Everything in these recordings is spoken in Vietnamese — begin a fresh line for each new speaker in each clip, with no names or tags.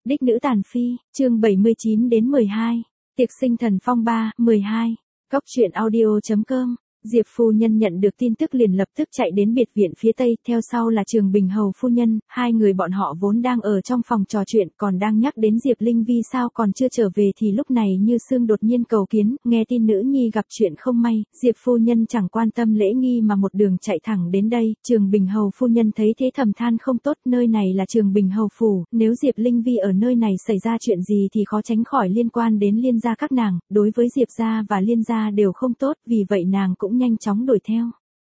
Đích nữ tàn phi, chương 79 đến 12. Tiệc sinh thần phong ba, 12. Góc truyện audio.com. Diệp phu nhân nhận được tin tức liền lập tức chạy đến biệt viện phía tây, theo sau là Trường Bình hầu phu nhân, hai người bọn họ vốn đang ở trong phòng trò chuyện, còn đang nhắc đến Diệp Linh Vi sao còn chưa trở về thì lúc này Như Sương đột nhiên cầu kiến, nghe tin nữ nhi gặp chuyện không may, Diệp phu nhân chẳng quan tâm lễ nghi mà một đường chạy thẳng đến đây. Trường Bình hầu phu nhân thấy thế thầm than không tốt, nơi này là Trường Bình hầu phủ, nếu Diệp Linh Vi ở nơi này xảy ra chuyện gì thì khó tránh khỏi liên quan đến Liên gia các nàng, đối với Diệp gia và Liên gia đều không tốt, vì vậy nàng cũng nhanh chóng đuổi theo.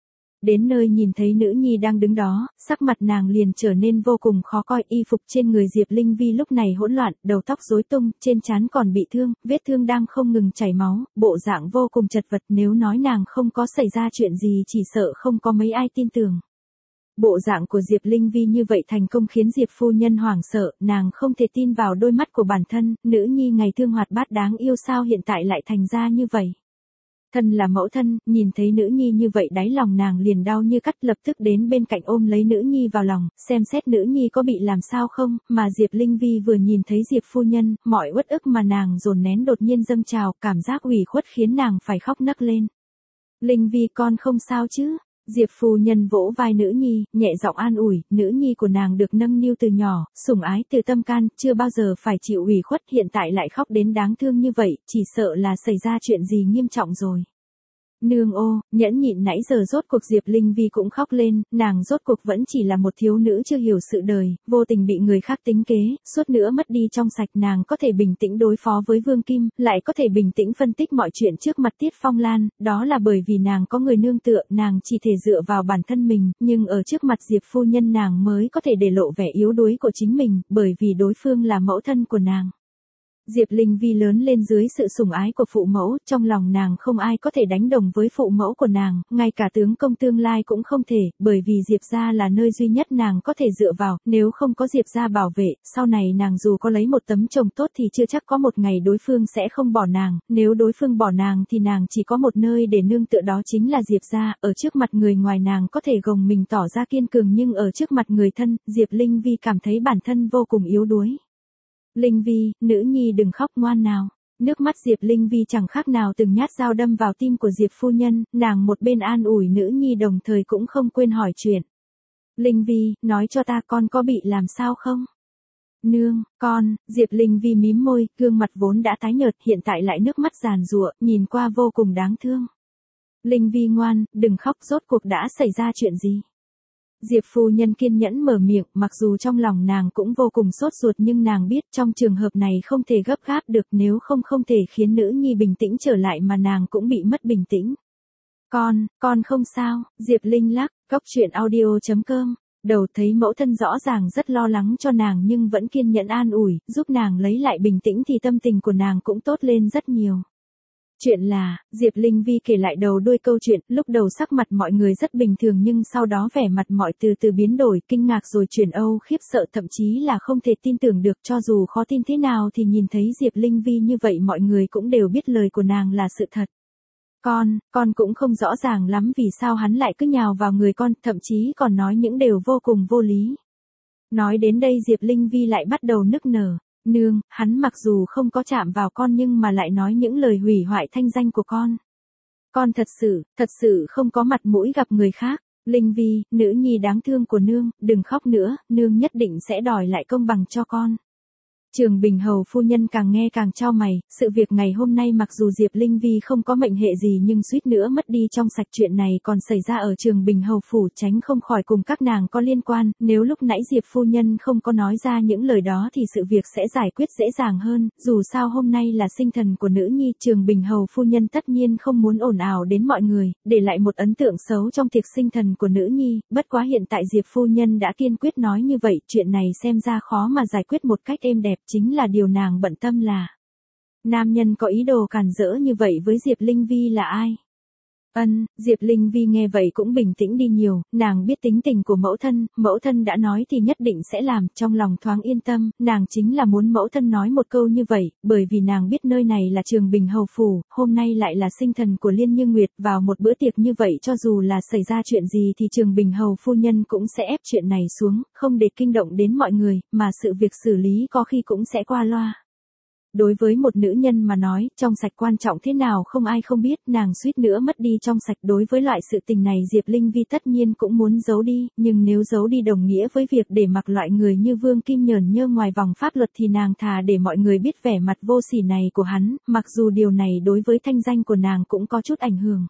Đến nơi nhìn thấy nữ nhi đang đứng đó, sắc mặt nàng liền trở nên vô cùng khó coi, y phục trên người Diệp Linh Vi lúc này hỗn loạn, đầu tóc rối tung, trên trán còn bị thương, vết thương đang không ngừng chảy máu, bộ dạng vô cùng chật vật, nếu nói nàng không có xảy ra chuyện gì chỉ sợ không có mấy ai tin tưởng. Bộ dạng của Diệp Linh Vi như vậy thành công khiến Diệp phu nhân hoảng sợ, nàng không thể tin vào đôi mắt của bản thân, nữ nhi ngày thương hoạt bát đáng yêu sao hiện tại lại thành ra như vậy. Thân là mẫu thân, nhìn thấy nữ nhi như vậy đáy lòng nàng liền đau như cắt, lập tức đến bên cạnh ôm lấy nữ nhi vào lòng, xem xét nữ nhi có bị làm sao không, mà Diệp Linh Vi vừa nhìn thấy Diệp phu nhân, mọi uất ức mà nàng dồn nén đột nhiên dâng trào, cảm giác ủy khuất khiến nàng phải khóc nấc lên. Linh Vi con không sao chứ? Diệp phu nhân vỗ vai nữ nhi, nhẹ giọng an ủi, nữ nhi của nàng được nâng niu từ nhỏ, sủng ái từ tâm can, chưa bao giờ phải chịu ủy khuất, hiện tại lại khóc đến đáng thương như vậy, chỉ sợ là xảy ra chuyện gì nghiêm trọng rồi. Nương ô, nhẫn nhịn nãy giờ rốt cuộc Diệp Linh Vi cũng khóc lên, nàng rốt cuộc vẫn chỉ là một thiếu nữ chưa hiểu sự đời, vô tình bị người khác tính kế, suốt nữa mất đi trong sạch, nàng có thể bình tĩnh đối phó với Vương Kim, lại có thể bình tĩnh phân tích mọi chuyện trước mặt Tiết Phong Lan, đó là bởi vì nàng có người nương tựa, nàng chỉ thể dựa vào bản thân mình, nhưng ở trước mặt Diệp phu nhân nàng mới có thể để lộ vẻ yếu đuối của chính mình, bởi vì đối phương là mẫu thân của nàng. Diệp Linh Vi lớn lên dưới sự sủng ái của phụ mẫu, trong lòng nàng không ai có thể đánh đồng với phụ mẫu của nàng, ngay cả tướng công tương lai cũng không thể, bởi vì Diệp gia là nơi duy nhất nàng có thể dựa vào, nếu không có Diệp gia bảo vệ, sau này nàng dù có lấy một tấm chồng tốt thì chưa chắc có một ngày đối phương sẽ không bỏ nàng, nếu đối phương bỏ nàng thì nàng chỉ có một nơi để nương tựa đó chính là Diệp gia, ở trước mặt người ngoài nàng có thể gồng mình tỏ ra kiên cường nhưng ở trước mặt người thân, Diệp Linh Vi cảm thấy bản thân vô cùng yếu đuối. Linh Vi, nữ nhi đừng khóc ngoan nào. Nước mắt Diệp Linh Vi chẳng khác nào từng nhát dao đâm vào tim của Diệp phu nhân, nàng một bên an ủi nữ nhi đồng thời cũng không quên hỏi chuyện. Linh Vi, nói cho ta con có bị làm sao không? Nương, con, Diệp Linh Vi mím môi, gương mặt vốn đã tái nhợt hiện tại lại nước mắt giàn giụa, nhìn qua vô cùng đáng thương. Linh Vi ngoan, đừng khóc, rốt cuộc đã xảy ra chuyện gì? Diệp phu nhân kiên nhẫn mở miệng, mặc dù trong lòng nàng cũng vô cùng sốt ruột nhưng nàng biết trong trường hợp này không thể gấp gáp được, nếu không thể khiến nữ nhi bình tĩnh trở lại mà nàng cũng bị mất bình tĩnh. Con không sao, Diệp Linh lắc, góc truyện audio.com. Đầu thấy mẫu thân rõ ràng rất lo lắng cho nàng nhưng vẫn kiên nhẫn an ủi, giúp nàng lấy lại bình tĩnh thì tâm tình của nàng cũng tốt lên rất nhiều. Chuyện là, Diệp Linh Vi kể lại đầu đuôi câu chuyện, lúc đầu sắc mặt mọi người rất bình thường nhưng sau đó vẻ mặt mọi từ từ biến đổi, kinh ngạc rồi chuyển âu, khiếp sợ thậm chí là không thể tin tưởng được, cho dù khó tin thế nào thì nhìn thấy Diệp Linh Vi như vậy mọi người cũng đều biết lời của nàng là sự thật. Con cũng không rõ ràng lắm vì sao hắn lại cứ nhào vào người con, thậm chí còn nói những điều vô cùng vô lý. Nói đến đây Diệp Linh Vi lại bắt đầu nức nở. Nương, hắn mặc dù không có chạm vào con nhưng mà lại nói những lời hủy hoại thanh danh của con. Con thật sự không có mặt mũi gặp người khác. Linh Vi, nữ nhi đáng thương của nương, đừng khóc nữa, nương nhất định sẽ đòi lại công bằng cho con. Trường Bình hầu phu nhân càng nghe càng chau mày, sự việc ngày hôm nay mặc dù Diệp Linh Vi không có mệnh hệ gì nhưng suýt nữa mất đi trong sạch, chuyện này còn xảy ra ở Trường Bình hầu phủ, tránh không khỏi cùng các nàng có liên quan, nếu lúc nãy Diệp phu nhân không có nói ra những lời đó thì sự việc sẽ giải quyết dễ dàng hơn, dù sao hôm nay là sinh thần của nữ nhi, Trường Bình hầu phu nhân tất nhiên không muốn ồn ào đến mọi người, để lại một ấn tượng xấu trong tiệc sinh thần của nữ nhi, bất quá hiện tại Diệp phu nhân đã kiên quyết nói như vậy, chuyện này xem ra khó mà giải quyết một cách êm đẹp. Chính là điều nàng bận tâm là nam nhân có ý đồ càn rỡ như vậy với Diệp Linh Vi là ai? Diệp Linh Vi nghe vậy cũng bình tĩnh đi nhiều, nàng biết tính tình của mẫu thân đã nói thì nhất định sẽ làm, trong lòng thoáng yên tâm, nàng chính là muốn mẫu thân nói một câu như vậy, bởi vì nàng biết nơi này là Trường Bình Hầu Phủ, hôm nay lại là sinh thần của Liên Như Nguyệt, vào một bữa tiệc như vậy cho dù là xảy ra chuyện gì thì Trường Bình Hầu phu nhân cũng sẽ ép chuyện này xuống, không để kinh động đến mọi người, mà sự việc xử lý có khi cũng sẽ qua loa. Đối với một nữ nhân mà nói, trong sạch quan trọng thế nào không ai không biết, nàng suýt nữa mất đi trong sạch, đối với loại sự tình này Diệp Linh Vi tất nhiên cũng muốn giấu đi, nhưng nếu giấu đi đồng nghĩa với việc để mặc loại người như Vương Kim nhởn nhơ ngoài vòng pháp luật thì nàng thà để mọi người biết vẻ mặt vô sỉ này của hắn, mặc dù điều này đối với thanh danh của nàng cũng có chút ảnh hưởng.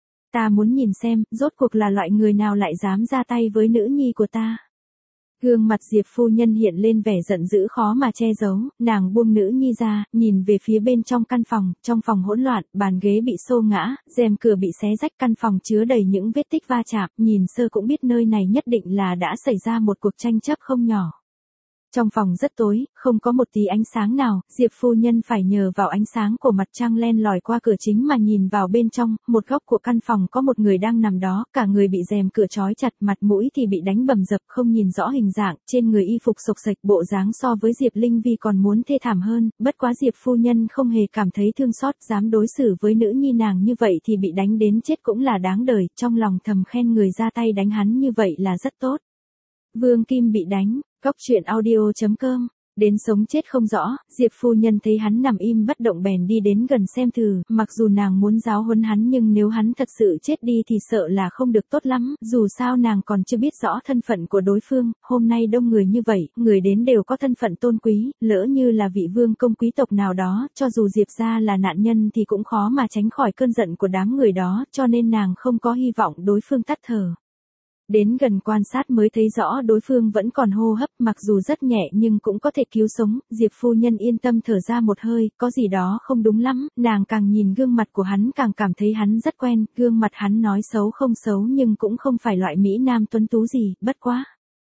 Ta muốn nhìn xem, rốt cuộc là loại người nào lại dám ra tay với nữ nhi của ta. Gương mặt Diệp phu nhân hiện lên vẻ giận dữ khó mà che giấu, nàng buông nữ nhi ra, nhìn về phía bên trong trong phòng hỗn loạn, bàn ghế bị xô ngã, rèm cửa bị xé rách, căn phòng chứa đầy những vết tích va chạm, nhìn sơ cũng biết nơi này nhất định là đã xảy ra một cuộc tranh chấp không nhỏ. Trong phòng rất tối, không có một tí ánh sáng nào, Diệp phu nhân phải nhờ vào ánh sáng của mặt trăng len lỏi qua cửa chính mà nhìn vào bên trong, một góc của căn phòng có một người đang nằm đó, cả người bị rèm cửa trói chặt, mặt mũi thì bị đánh bầm dập, không nhìn rõ hình dạng, trên người y phục xộc xệch, bộ dáng so với Diệp Linh Vi còn muốn thê thảm hơn, bất quá Diệp phu nhân không hề cảm thấy thương xót, dám đối xử với nữ nhi nàng như vậy thì bị đánh đến chết cũng là đáng đời, trong lòng thầm khen người ra tay đánh hắn như vậy là rất tốt. Vương Kim bị đánh. Góc truyện audio.com, đến sống chết không rõ, Diệp phu nhân thấy hắn nằm im bất động bèn đi đến gần xem thử, mặc dù nàng muốn giáo huấn hắn nhưng nếu hắn thật sự chết đi thì sợ là không được tốt lắm, dù sao nàng còn chưa biết rõ thân phận của đối phương, hôm nay đông người như vậy, người đến đều có thân phận tôn quý, lỡ như là vị vương công quý tộc nào đó, cho dù Diệp gia là nạn nhân thì cũng khó mà tránh khỏi cơn giận của đám người đó, cho nên nàng không có hy vọng đối phương tắt thở. Đến gần quan sát mới thấy rõ đối phương vẫn còn hô hấp, mặc dù rất nhẹ nhưng cũng có thể cứu sống, Diệp phu nhân yên tâm thở ra một hơi, có gì đó không đúng lắm, nàng càng nhìn gương mặt của hắn càng cảm thấy hắn rất quen, gương mặt hắn nói xấu không xấu nhưng cũng không phải loại mỹ nam tuấn tú gì, bất quá.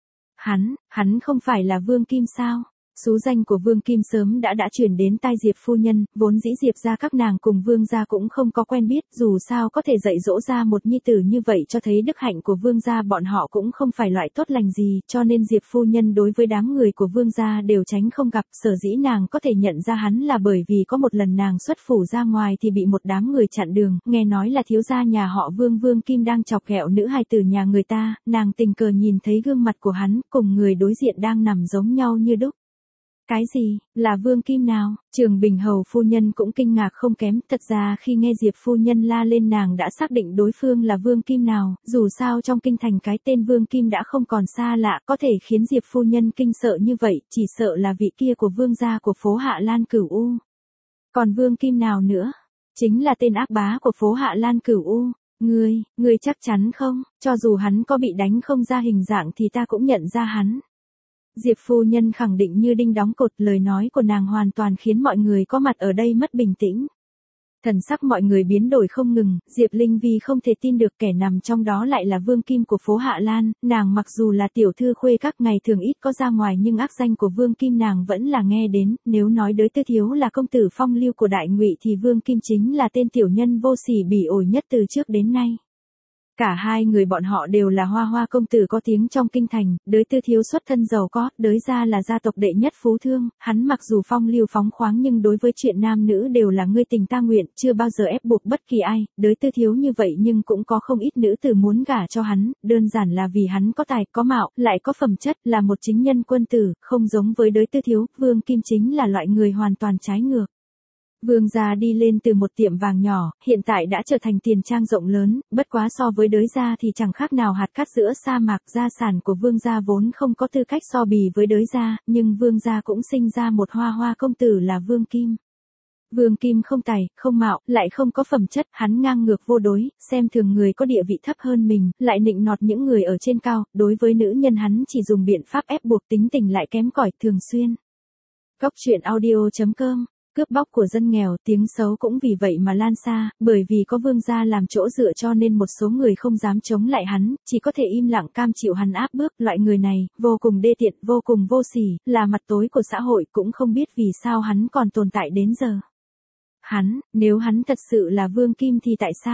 Hắn không phải là Vương Kim sao? Xú danh của Vương Kim sớm đã truyền đến tai Diệp phu nhân, vốn dĩ Diệp gia các nàng cùng Vương gia cũng không có quen biết, dù sao có thể dạy dỗ ra một nhi tử như vậy cho thấy đức hạnh của Vương gia bọn họ cũng không phải loại tốt lành gì, cho nên Diệp phu nhân đối với đám người của Vương gia đều tránh không gặp, sở dĩ nàng có thể nhận ra hắn là bởi vì có một lần nàng xuất phủ ra ngoài thì bị một đám người chặn đường, nghe nói là thiếu gia nhà họ Vương Kim đang chọc ghẹo nữ hài tử nhà người ta, nàng tình cờ nhìn thấy gương mặt của hắn, cùng người đối diện đang nằm giống nhau như đúc. Cái gì, là Vương Kim nào? Trường Bình Hầu phu nhân cũng kinh ngạc không kém, thật ra khi nghe Diệp phu nhân la lên nàng đã xác định đối phương là Vương Kim nào, dù sao trong kinh thành cái tên Vương Kim đã không còn xa lạ, có thể khiến Diệp phu nhân kinh sợ như vậy, chỉ sợ là vị kia của vương gia của phố Hạ Lan Cửu U. Còn Vương Kim nào nữa? Chính là tên ác bá của phố Hạ Lan Cửu U. Ngươi chắc chắn không? Cho dù hắn có bị đánh không ra hình dạng thì ta cũng nhận ra hắn. Diệp phu nhân khẳng định như đinh đóng cột, lời nói của nàng hoàn toàn khiến mọi người có mặt ở đây mất bình tĩnh. Thần sắc mọi người biến đổi không ngừng, Diệp Linh Vi không thể tin được kẻ nằm trong đó lại là Vương Kim của phố Hạ Lan, nàng mặc dù là tiểu thư khuê các ngày thường ít có ra ngoài nhưng ác danh của Vương Kim nàng vẫn là nghe đến, nếu nói Đới Tư Thiếu là công tử phong lưu của Đại Ngụy thì Vương Kim chính là tên tiểu nhân vô sỉ bỉ ổi nhất từ trước đến nay. Cả hai người bọn họ đều là hoa công tử có tiếng trong kinh thành, Đới Tư Thiếu xuất thân giàu có, Đới gia là gia tộc đệ nhất phú thương, hắn mặc dù phong lưu phóng khoáng nhưng đối với chuyện nam nữ đều là ngươi tình ta nguyện, chưa bao giờ ép buộc bất kỳ ai, Đới Tư Thiếu như vậy nhưng cũng có không ít nữ tử muốn gả cho hắn, đơn giản là vì hắn có tài, có mạo, lại có phẩm chất, là một chính nhân quân tử, không giống với Đới Tư Thiếu, Vương Kim chính là loại người hoàn toàn trái ngược. Vương gia đi lên từ một tiệm vàng nhỏ, hiện tại đã trở thành tiền trang rộng lớn, bất quá so với Đới gia thì chẳng khác nào hạt cát giữa sa mạc, gia sản của Vương gia vốn không có tư cách so bì với Đới gia, nhưng Vương gia cũng sinh ra một hoa công tử là Vương Kim. Vương Kim không tài, không mạo, lại không có phẩm chất, hắn ngang ngược vô đối, xem thường người có địa vị thấp hơn mình, lại nịnh nọt những người ở trên cao, đối với nữ nhân hắn chỉ dùng biện pháp ép buộc, tính tình lại kém cỏi thường xuyên. Góc truyện audio.com, cướp bóc của dân nghèo, tiếng xấu cũng vì vậy mà lan xa, bởi vì có Vương gia làm chỗ dựa cho nên một số người không dám chống lại hắn, chỉ có thể im lặng cam chịu hắn áp bức, loại người này, vô cùng đê tiện, vô cùng vô sỉ, là mặt tối của xã hội, cũng không biết vì sao hắn còn tồn tại đến giờ. Nếu hắn thật sự là Vương Kim thì tại sao?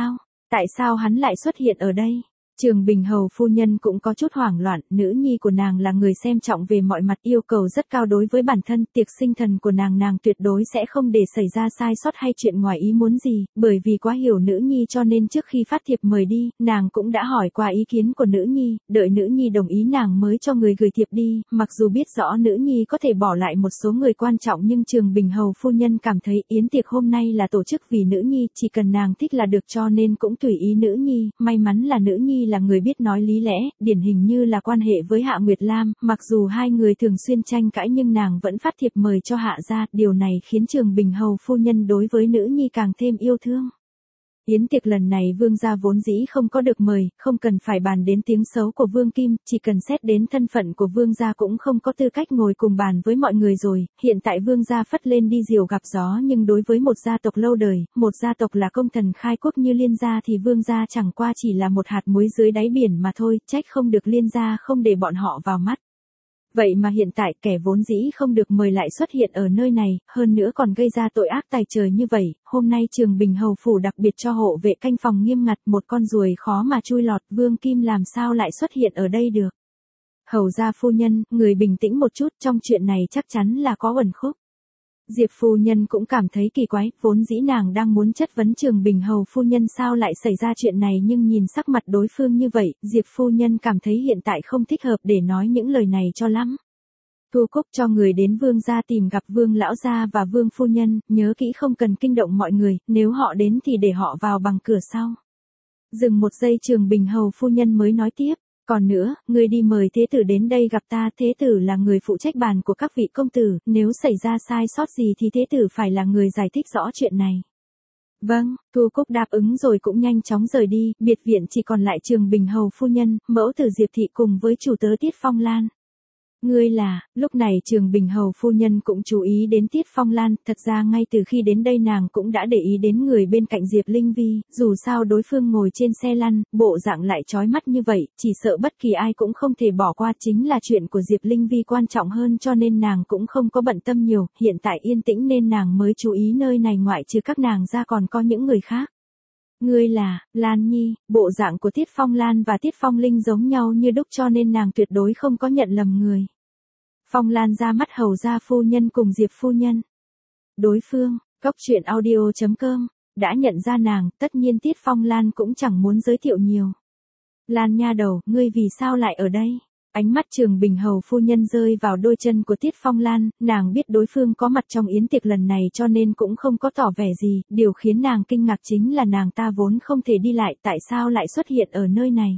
Tại sao hắn lại xuất hiện ở đây? Trường Bình Hầu phu nhân cũng có chút hoảng loạn, nữ nhi của nàng là người xem trọng về mọi mặt, yêu cầu rất cao đối với bản thân, tiệc sinh thần của nàng tuyệt đối sẽ không để xảy ra sai sót hay chuyện ngoài ý muốn gì, bởi vì quá hiểu nữ nhi cho nên trước khi phát thiệp mời đi, nàng cũng đã hỏi qua ý kiến của nữ nhi, đợi nữ nhi đồng ý nàng mới cho người gửi thiệp đi, mặc dù biết rõ nữ nhi có thể bỏ lại một số người quan trọng nhưng Trường Bình Hầu phu nhân cảm thấy yến tiệc hôm nay là tổ chức vì nữ nhi, chỉ cần nàng thích là được cho nên cũng tùy ý nữ nhi, may mắn là nữ nhi là người biết nói lý lẽ, điển hình như là quan hệ với Hạ Nguyệt Lam, mặc dù hai người thường xuyên tranh cãi nhưng nàng vẫn phát thiệp mời cho Hạ gia, điều này khiến Trường Bình Hầu phu nhân đối với nữ nhi càng thêm yêu thương. Yến tiệc lần này Vương gia vốn dĩ không có được mời, không cần phải bàn đến tiếng xấu của Vương Kim, chỉ cần xét đến thân phận của Vương gia cũng không có tư cách ngồi cùng bàn với mọi người rồi, hiện tại Vương gia phất lên đi diều gặp gió nhưng đối với một gia tộc lâu đời, một gia tộc là công thần khai quốc như Liên gia thì Vương gia chẳng qua chỉ là một hạt muối dưới đáy biển mà thôi, trách không được Liên gia không để bọn họ vào mắt. Vậy mà hiện tại kẻ vốn dĩ không được mời lại xuất hiện ở nơi này, hơn nữa còn gây ra tội ác tày trời như vậy, hôm nay Trường Bình Hầu phủ đặc biệt cho hộ vệ canh phòng nghiêm ngặt, một con ruồi khó mà chui lọt, Vương Kim làm sao lại xuất hiện ở đây được. Hầu gia phu nhân, người bình tĩnh một chút, trong chuyện này chắc chắn là có uẩn khúc. Diệp phu nhân cũng cảm thấy kỳ quái, vốn dĩ nàng đang muốn chất vấn Trường Bình Hầu phu nhân sao lại xảy ra chuyện này nhưng nhìn sắc mặt đối phương như vậy, Diệp phu nhân cảm thấy hiện tại không thích hợp để nói những lời này cho lắm. Thu Cúc cho người đến Vương gia tìm gặp Vương lão gia và Vương phu nhân, nhớ kỹ không cần kinh động mọi người, nếu họ đến thì để họ vào bằng cửa sau. Dừng một giây Trường Bình Hầu phu nhân mới nói tiếp. Còn nữa, người đi mời thế tử đến đây gặp ta, thế tử là người phụ trách bàn của các vị công tử, nếu xảy ra sai sót gì thì thế tử phải là người giải thích rõ chuyện này. Vâng, Thu Cúc đáp ứng rồi cũng nhanh chóng rời đi, biệt viện chỉ còn lại Trường Bình Hầu phu nhân, mẫu tử Diệp thị cùng với chủ tớ Tiết Phong Lan. Ngươi là, lúc này Trường Bình Hầu phu nhân cũng chú ý đến Tiết Phong Lan, thật ra ngay từ khi đến đây nàng cũng đã để ý đến người bên cạnh Diệp Linh Vi, dù sao đối phương ngồi trên xe lăn, bộ dạng lại chói mắt như vậy, chỉ sợ bất kỳ ai cũng không thể bỏ qua, chính là chuyện của Diệp Linh Vi quan trọng hơn cho nên nàng cũng không có bận tâm nhiều, hiện tại yên tĩnh nên nàng mới chú ý nơi này, ngoại trừ các nàng ra còn có những người khác. Ngươi là, Lan Nhi, bộ dạng của Tiết Phong Lan và Tiết Phong Linh giống nhau như đúc cho nên nàng tuyệt đối không có nhận lầm người. Phong Lan ra mắt hầu gia phu nhân cùng Diệp phu nhân. Đối phương, Cốc Truyện Audio.com, đã nhận ra nàng, tất nhiên Tiết Phong Lan cũng chẳng muốn giới thiệu nhiều. Lan nha đầu, ngươi vì sao lại ở đây? Ánh mắt Trường Bình Hầu phu nhân rơi vào đôi chân của Tiết Phong Lan, nàng biết đối phương có mặt trong yến tiệc lần này cho nên cũng không có tỏ vẻ gì, điều khiến nàng kinh ngạc chính là nàng ta vốn không thể đi lại, tại sao lại xuất hiện ở nơi này.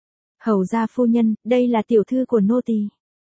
Hầu gia phu nhân, đây là tiểu thư của nô tỳ.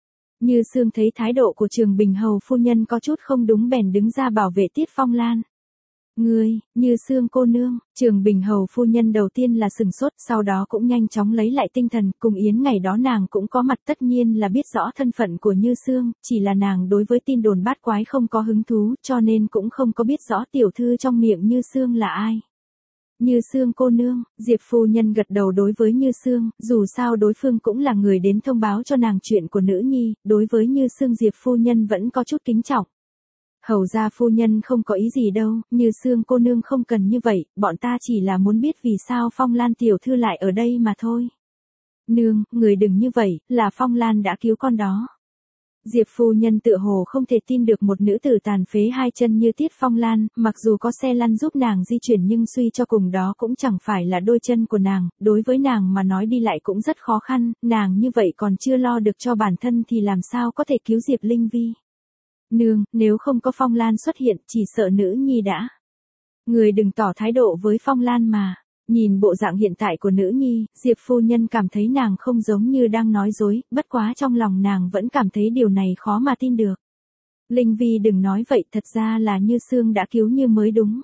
Như Sương thấy thái độ của Trường Bình Hầu phu nhân có chút không đúng bèn đứng ra bảo vệ Tiết Phong Lan. Ngươi, Như Sương cô nương, Trường Bình Hầu phu nhân đầu tiên là sừng sốt, sau đó cũng nhanh chóng lấy lại tinh thần, cùng yến ngày đó nàng cũng có mặt, tất nhiên là biết rõ thân phận của Như Sương, chỉ là nàng đối với tin đồn bát quái không có hứng thú, cho nên cũng không có biết rõ tiểu thư trong miệng Như Sương là ai. Như Sương cô nương, Diệp phu nhân gật đầu đối với Như Sương, dù sao đối phương cũng là người đến thông báo cho nàng chuyện của nữ nhi, đối với Như Sương Diệp phu nhân vẫn có chút kính trọng. Hầu gia phu nhân không có ý gì đâu, Như Sương cô nương không cần như vậy, bọn ta chỉ là muốn biết vì sao Phong Lan tiểu thư lại ở đây mà thôi. Nương, người đừng như vậy, là Phong Lan đã cứu con đó. Diệp phu nhân tựa hồ không thể tin được một nữ tử tàn phế hai chân như Tiết Phong Lan, mặc dù có xe lăn giúp nàng di chuyển nhưng suy cho cùng đó cũng chẳng phải là đôi chân của nàng, đối với nàng mà nói đi lại cũng rất khó khăn, nàng như vậy còn chưa lo được cho bản thân thì làm sao có thể cứu Diệp Linh Vi. Nương, nếu không có Phong Lan xuất hiện, chỉ sợ nữ nhi đã. Người đừng tỏ thái độ với Phong Lan mà. Nhìn bộ dạng hiện tại của nữ nhi, Diệp phu nhân cảm thấy nàng không giống như đang nói dối, bất quá trong lòng nàng vẫn cảm thấy điều này khó mà tin được. Linh Vi đừng nói vậy, thật ra là Như Sương đã cứu Như mới đúng.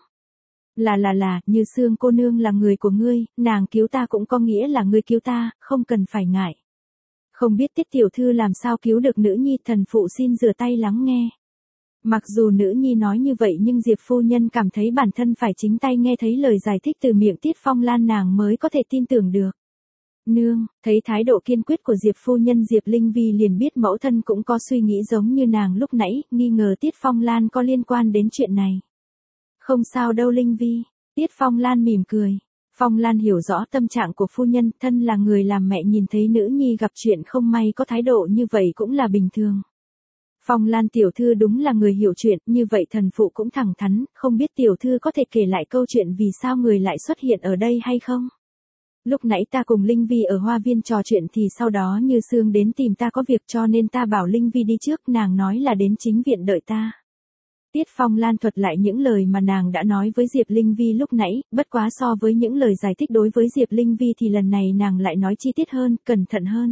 Là, Như Sương cô nương là người của ngươi, nàng cứu ta cũng có nghĩa là ngươi cứu ta, không cần phải ngại. Không biết Tiết tiểu thư làm sao cứu được nữ nhi, thần phụ xin rửa tay lắng nghe. Mặc dù nữ nhi nói như vậy nhưng Diệp phu nhân cảm thấy bản thân phải chính tay nghe thấy lời giải thích từ miệng Tiết Phong Lan nàng mới có thể tin tưởng được. Nương, thấy thái độ kiên quyết của Diệp phu nhân, Diệp Linh Vi liền biết mẫu thân cũng có suy nghĩ giống như nàng lúc nãy, nghi ngờ Tiết Phong Lan có liên quan đến chuyện này. Không sao đâu Linh Vi, Tiết Phong Lan mỉm cười. Phong Lan hiểu rõ tâm trạng của phu nhân, thân là người làm mẹ nhìn thấy nữ nhi gặp chuyện không may có thái độ như vậy cũng là bình thường. Phong Lan tiểu thư đúng là người hiểu chuyện, như vậy thần phụ cũng thẳng thắn, không biết tiểu thư có thể kể lại câu chuyện vì sao người lại xuất hiện ở đây hay không? Lúc nãy ta cùng Linh Vi ở hoa viên trò chuyện thì sau đó Như Sương đến tìm ta có việc cho nên ta bảo Linh Vi đi trước, nàng nói là đến chính viện đợi ta. Tiết Phong Lan thuật lại những lời mà nàng đã nói với Diệp Linh Vi lúc nãy, bất quá so với những lời giải thích đối với Diệp Linh Vi thì lần này nàng lại nói chi tiết hơn, cẩn thận hơn.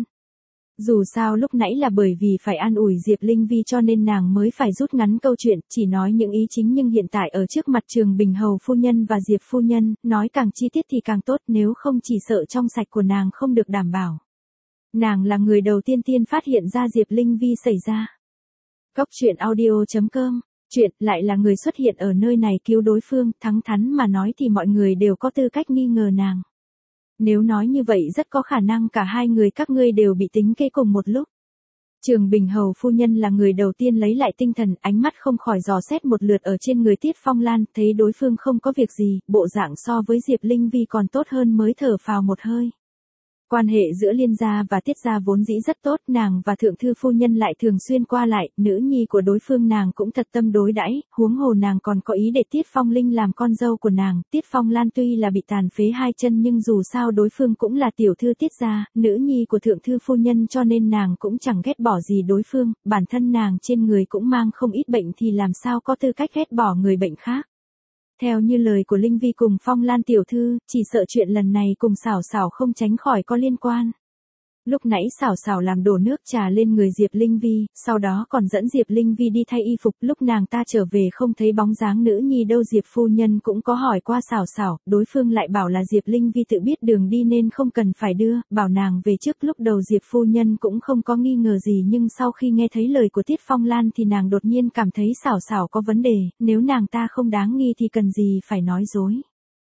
Dù sao lúc nãy là bởi vì phải an ủi Diệp Linh Vi cho nên nàng mới phải rút ngắn câu chuyện, chỉ nói những ý chính nhưng hiện tại ở trước mặt Trường Bình Hầu phu nhân và Diệp phu nhân, nói càng chi tiết thì càng tốt, nếu không chỉ sợ trong sạch của nàng không được đảm bảo. Nàng là người đầu tiên phát hiện ra Diệp Linh Vi xảy ra. Cốc truyện audio.com, chuyện lại là người xuất hiện ở nơi này cứu đối phương, thẳng thắn mà nói thì mọi người đều có tư cách nghi ngờ nàng. Nếu nói như vậy rất có khả năng cả hai người các ngươi đều bị tính kế cùng một lúc. Trường Bình Hầu phu nhân là người đầu tiên lấy lại tinh thần, ánh mắt không khỏi dò xét một lượt ở trên người Tiết Phong Lan, thấy đối phương không có việc gì, bộ dạng so với Diệp Linh Vi còn tốt hơn mới thở phào một hơi. Quan hệ giữa Liên gia và Tiết gia vốn dĩ rất tốt, nàng và thượng thư phu nhân lại thường xuyên qua lại, nữ nhi của đối phương nàng cũng thật tâm đối đãi, huống hồ nàng còn có ý để Tiết Phong Linh làm con dâu của nàng. Tiết Phong Lan tuy là bị tàn phế hai chân nhưng dù sao đối phương cũng là tiểu thư Tiết gia, nữ nhi của thượng thư phu nhân cho nên nàng cũng chẳng ghét bỏ gì đối phương, bản thân nàng trên người cũng mang không ít bệnh thì làm sao có tư cách ghét bỏ người bệnh khác. Theo như lời của Linh Vi cùng Phong Lan tiểu thư, chỉ sợ chuyện lần này cùng Xảo Xảo không tránh khỏi có liên quan. Lúc nãy Xảo Xảo làm đổ nước trà lên người Diệp Linh Vi, sau đó còn dẫn Diệp Linh Vi đi thay y phục, lúc nàng ta trở về không thấy bóng dáng nữ nhi đâu. Diệp phu nhân cũng có hỏi qua Xảo Xảo, đối phương lại bảo là Diệp Linh Vi tự biết đường đi nên không cần phải đưa, bảo nàng về trước. Lúc đầu Diệp phu nhân cũng không có nghi ngờ gì nhưng sau khi nghe thấy lời của Tiết Phong Lan thì nàng đột nhiên cảm thấy Xảo Xảo có vấn đề, nếu nàng ta không đáng nghi thì cần gì phải nói dối.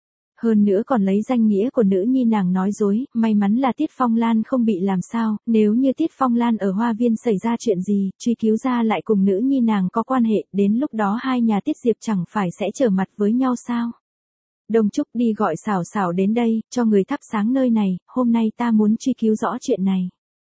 Hơn nữa còn lấy danh nghĩa của nữ nhi nàng nói dối, may mắn là Tiết Phong Lan không bị làm sao, nếu như Tiết Phong Lan ở hoa viên xảy ra chuyện gì, truy cứu ra lại cùng nữ nhi nàng có quan hệ, đến lúc đó hai nhà Tiết Diệp chẳng phải sẽ trở mặt với nhau sao. Đông Trúc đi gọi Xảo Xảo đến đây, cho người thắp sáng nơi này, hôm nay ta muốn truy cứu rõ chuyện này.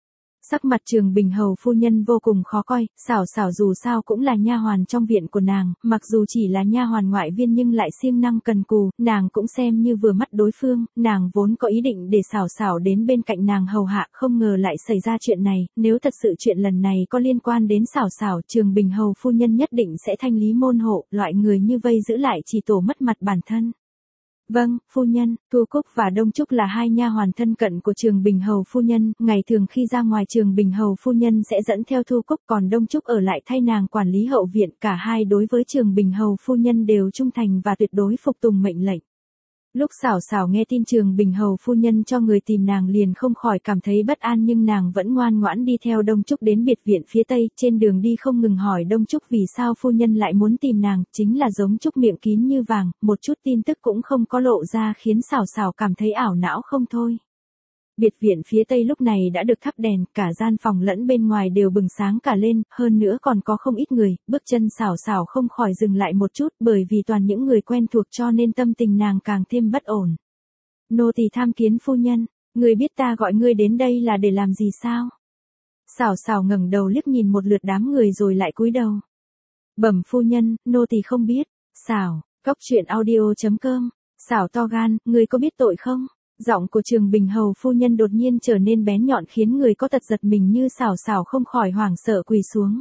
Sắc mặt Trường Bình Hầu phu nhân vô cùng khó coi, Xảo Xảo dù sao cũng là nha hoàn trong viện của nàng, mặc dù chỉ là nha hoàn ngoại viên nhưng lại siêng năng cần cù, nàng cũng xem như vừa mắt đối phương, nàng vốn có ý định để Xảo Xảo đến bên cạnh nàng hầu hạ, không ngờ lại xảy ra chuyện này, nếu thật sự chuyện lần này có liên quan đến Xảo Xảo, Trường Bình Hầu phu nhân nhất định sẽ thanh lý môn hộ, loại người như vây giữ lại chỉ tổ mất mặt bản thân. Vâng, phu nhân. Thu Cúc và Đông Trúc là hai nha hoàn thân cận của Trường Bình Hầu phu nhân, ngày thường khi ra ngoài Trường Bình Hầu phu nhân sẽ dẫn theo Thu Cúc, còn Đông Trúc ở lại thay nàng quản lý hậu viện, cả hai đối với Trường Bình Hầu phu nhân đều trung thành và tuyệt đối phục tùng mệnh lệnh. Lúc Xảo Xảo nghe tin Trường Bình Hầu phu nhân cho người tìm nàng liền không khỏi cảm thấy bất an nhưng nàng vẫn ngoan ngoãn đi theo Đông Trúc đến biệt viện phía Tây, trên đường đi không ngừng hỏi Đông Trúc vì sao phu nhân lại muốn tìm nàng, chính là giống Trúc miệng kín như vàng, một chút tin tức cũng không có lộ ra khiến Xảo Xảo cảm thấy ảo não không thôi. Biệt viện phía Tây lúc này đã được thắp đèn, cả gian phòng lẫn bên ngoài đều bừng sáng cả lên, hơn nữa còn có không ít người, bước chân Xảo Xảo không khỏi dừng lại một chút bởi vì toàn những người quen thuộc cho nên tâm tình nàng càng thêm bất ổn. Nô tỳ tham kiến phu nhân, người biết ta gọi ngươi đến đây là để làm gì sao? Xảo Xảo ngẩng đầu liếc nhìn một lượt đám người rồi lại cúi đầu. Bẩm phu nhân, nô tỳ không biết. Xảo, cốc truyện audio.com, Xảo to gan, ngươi có biết tội không? Giọng của Trường Bình Hầu phu nhân đột nhiên trở nên bén nhọn khiến người có tật giật mình như Xảo Xảo không khỏi hoảng sợ quỳ xuống.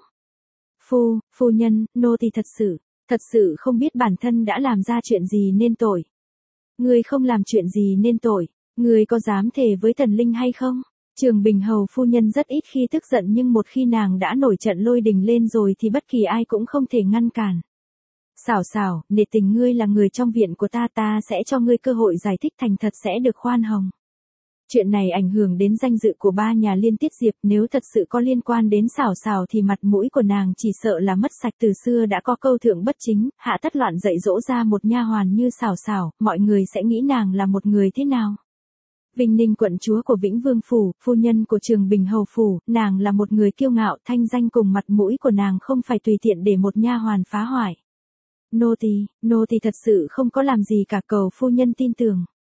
Phu nhân, nô tỳ thật sự không biết bản thân đã làm ra chuyện gì nên tội. Ngươi không làm chuyện gì nên tội, ngươi có dám thề với thần linh hay không? Trường Bình Hầu phu nhân rất ít khi tức giận nhưng một khi nàng đã nổi trận lôi đình lên rồi thì bất kỳ ai cũng không thể ngăn cản. Xảo Xảo, nể tình ngươi là người trong viện của ta sẽ cho ngươi cơ hội giải thích thành thật sẽ được khoan hồng. Chuyện này ảnh hưởng đến danh dự của ba nhà Liên Tiết Diệp, nếu thật sự có liên quan đến Xảo Xảo thì mặt mũi của nàng chỉ sợ là mất sạch. Từ xưa đã có câu thượng bất chính, hạ tất loạn, dạy dỗ ra một nha hoàn như Xảo Xảo, mọi người sẽ nghĩ nàng là một người thế nào? Vinh Ninh quận chúa của Vĩnh Vương phủ, phu nhân của Trường Bình Hầu phủ, nàng là một người kiêu ngạo, thanh danh cùng mặt mũi của nàng không phải tùy tiện để một nha hoàn phá hoại. Nô tỳ thật sự không có làm gì cả, cầu phu nhân tin tưởng.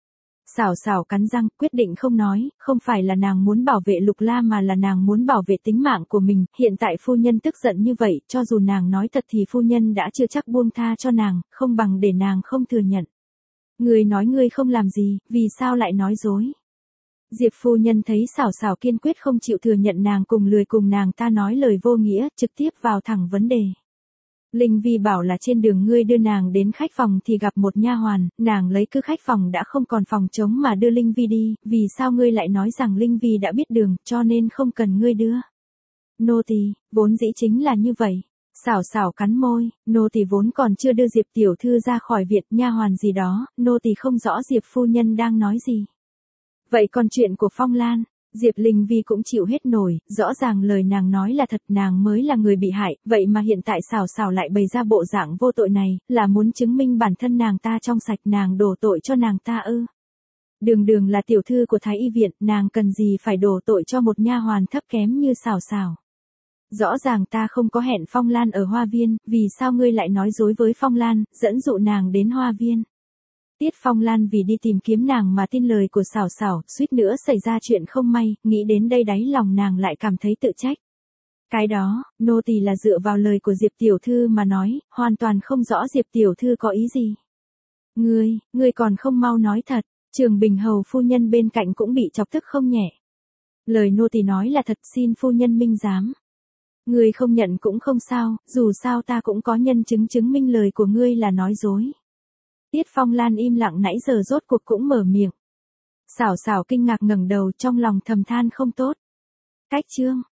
Xảo xảo cắn răng, quyết định không nói, không phải là nàng muốn bảo vệ Lục La mà là nàng muốn bảo vệ tính mạng của mình, hiện tại phu nhân tức giận như vậy, cho dù nàng nói thật thì phu nhân đã chưa chắc buông tha cho nàng, không bằng để nàng không thừa nhận. Ngươi nói ngươi không làm gì, vì sao lại nói dối? Diệp phu nhân thấy xảo xảo kiên quyết không chịu thừa nhận nàng cùng lười cùng nàng ta nói lời vô nghĩa, trực tiếp vào thẳng vấn đề. Linh Vi bảo là trên đường ngươi đưa nàng đến khách phòng thì gặp một nha hoàn, nàng lấy cứ khách phòng đã không còn phòng trống mà đưa Linh Vi đi, vì sao ngươi lại nói rằng Linh Vi đã biết đường, cho nên không cần ngươi đưa? Nô tỳ, vốn dĩ chính là như vậy. Xảo xảo cắn môi, nô tỳ vốn còn chưa đưa Diệp tiểu thư ra khỏi viện, nha hoàn gì đó, nô tỳ không rõ Diệp phu nhân đang nói gì. Vậy còn chuyện của Phong Lan? Diệp Linh Vi cũng chịu hết nổi, rõ ràng lời nàng nói là thật, nàng mới là người bị hại, vậy mà hiện tại xảo xảo lại bày ra bộ dạng vô tội này, là muốn chứng minh bản thân nàng ta trong sạch, nàng đổ tội cho nàng ta ư? Đường đường là tiểu thư của Thái Y viện, nàng cần gì phải đổ tội cho một nha hoàn thấp kém như xảo xảo? Rõ ràng ta không có hẹn Phong Lan ở Hoa Viên, vì sao ngươi lại nói dối với Phong Lan, dẫn dụ nàng đến Hoa Viên? Tiết Phong Lan vì đi tìm kiếm nàng mà tin lời của xảo xảo, suýt nữa xảy ra chuyện không may, nghĩ đến đây đáy lòng nàng lại cảm thấy tự trách. Cái đó, nô tỳ là dựa vào lời của Diệp tiểu thư mà nói, hoàn toàn không rõ Diệp tiểu thư có ý gì. Ngươi còn không mau nói thật, Trường Bình hầu phu nhân bên cạnh cũng bị chọc tức không nhẹ. Lời nô tỳ nói là thật, xin phu nhân minh giám. Ngươi không nhận cũng không sao, dù sao ta cũng có nhân chứng chứng minh lời của ngươi là nói dối. Tiết Phong Lan im lặng nãy giờ rốt cuộc cũng mở miệng. Xảo xảo kinh ngạc ngẩng đầu, trong lòng thầm than không tốt. Cách chương